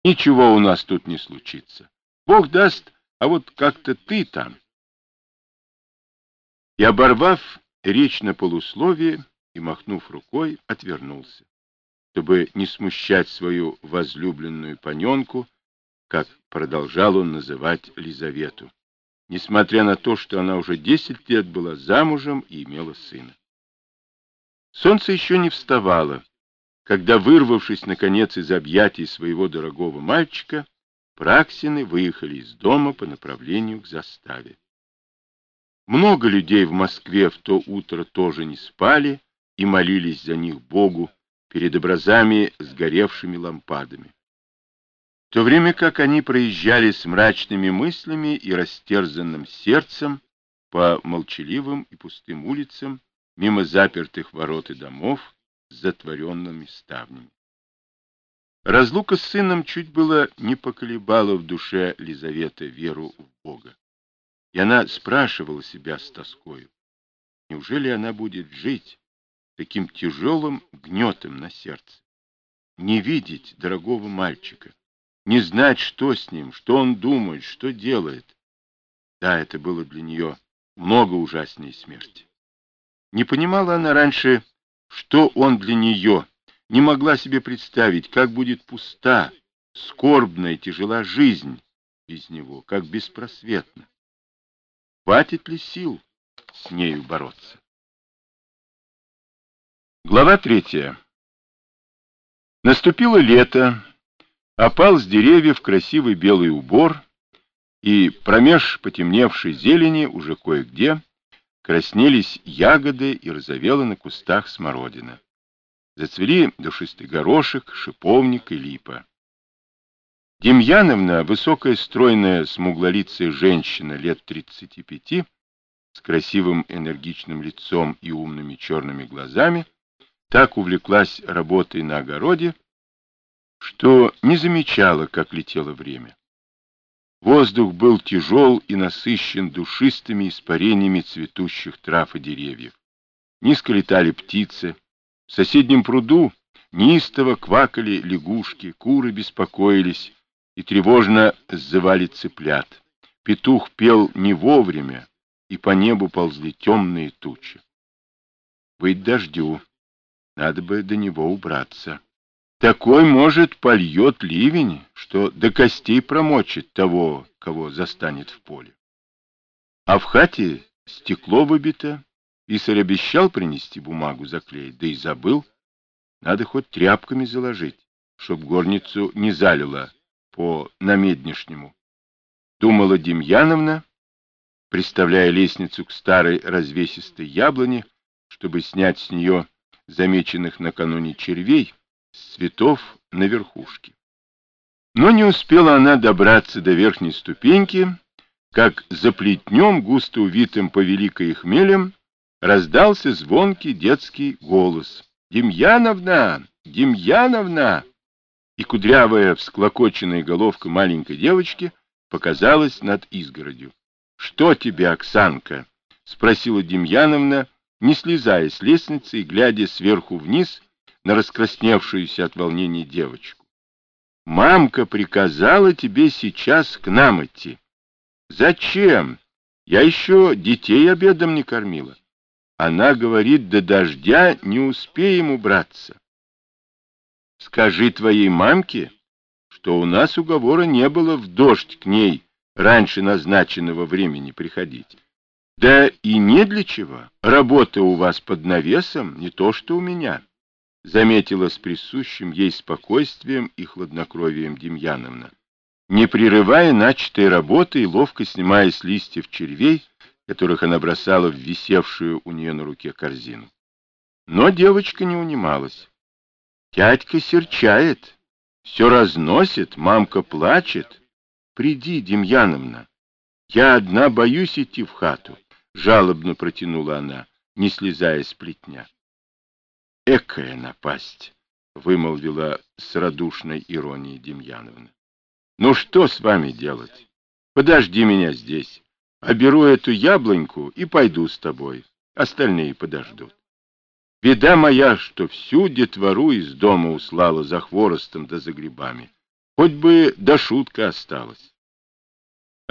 Ничего у нас тут не случится. Бог даст, а вот как-то ты там. И, оборвав речь на полусловие и махнув рукой, отвернулся, чтобы не смущать свою возлюбленную паненку, как продолжал он называть Лизавету, несмотря на то, что она уже 10 лет была замужем и имела сына. Солнце еще не вставало, когда, вырвавшись, наконец, из объятий своего дорогого мальчика, Праксины выехали из дома по направлению к заставе. Много людей в Москве в то утро тоже не спали и молились за них Богу перед образами с горевшими лампадами. В то время как они проезжали с мрачными мыслями и растерзанным сердцем по молчаливым и пустым улицам, мимо запертых ворот и домов с затворенными ставнями. Разлука с сыном чуть было не поколебала в душе Лизаветы веру в Бога. И она спрашивала себя с тоскою, неужели она будет жить таким тяжелым гнетом на сердце? Не видеть дорогого мальчика, не знать, что с ним, что он думает, что делает. Да, это было для нее много ужаснее смерти. Не понимала она раньше, что он для нее, не могла себе представить, как будет пуста, скорбная, тяжела жизнь без него, как беспросветна. Хватит ли сил с нею бороться? Глава 3. Наступило лето, опал с деревьев красивый белый убор, и промеж потемневшей зелени уже кое-где краснелись ягоды и розовела на кустах смородина. Зацвели душистый горошек, шиповник и липа. Демьяновна, высокая, стройная, смуглолицая женщина лет 35, с красивым энергичным лицом и умными черными глазами, так увлеклась работой на огороде, что не замечала, как летело время. Воздух был тяжел и насыщен душистыми испарениями цветущих трав и деревьев. Низко летали птицы. В соседнем пруду неистово квакали лягушки, куры беспокоились и тревожно сзывали цыплят. Петух пел не вовремя, и по небу ползли темные тучи. Быть дождю, надо бы до него убраться. Такой, может, польет ливень, что до костей промочит того, кого застанет в поле. А в хате стекло выбито, писарь обещал принести бумагу заклеить, да и забыл. Надо хоть тряпками заложить, чтоб горницу не залило по-намеднешнему. Думала Демьяновна, приставляя лестницу к старой развесистой яблоне, чтобы снять с нее замеченных накануне червей с цветов на верхушке. Но не успела она добраться до верхней ступеньки, как за плетнем, густо увитым повеликой хмелем, раздался звонкий детский голос: «Демьяновна! Демьяновна!» И кудрявая всклокоченная головка маленькой девочки показалась над изгородью. «Что тебе, Оксанка?» — спросила Демьяновна, не слезая с лестницы и глядя сверху вниз на раскрасневшуюся от волнения девочку. «Мамка приказала тебе сейчас к нам идти». «Зачем? Я еще детей обедом не кормила». Она говорит, до дождя не успеем убраться. «Скажи твоей мамке, что у нас уговора не было в дождь к ней раньше назначенного времени приходить. Да и не для чего. Работа у вас под навесом, не то что у меня», — заметила с присущим ей спокойствием и хладнокровием Демьяновна, не прерывая начатой работы и ловко снимая с листьев червей, которых она бросала в висевшую у нее на руке корзину. Но девочка не унималась. «Дядька серчает, все разносит, мамка плачет. Приди, Демьяновна, я одна боюсь идти в хату», — жалобно протянула она, не слезая с плетня. «Экая напасть», — вымолвила с радушной иронией Демьяновна. «Ну что с вами делать? Подожди меня здесь. Оберу эту яблоньку и пойду с тобой. Остальные подождут. Беда моя, что всю детвору из дома услала за хворостом да за грибами. Хоть бы до шутка осталась.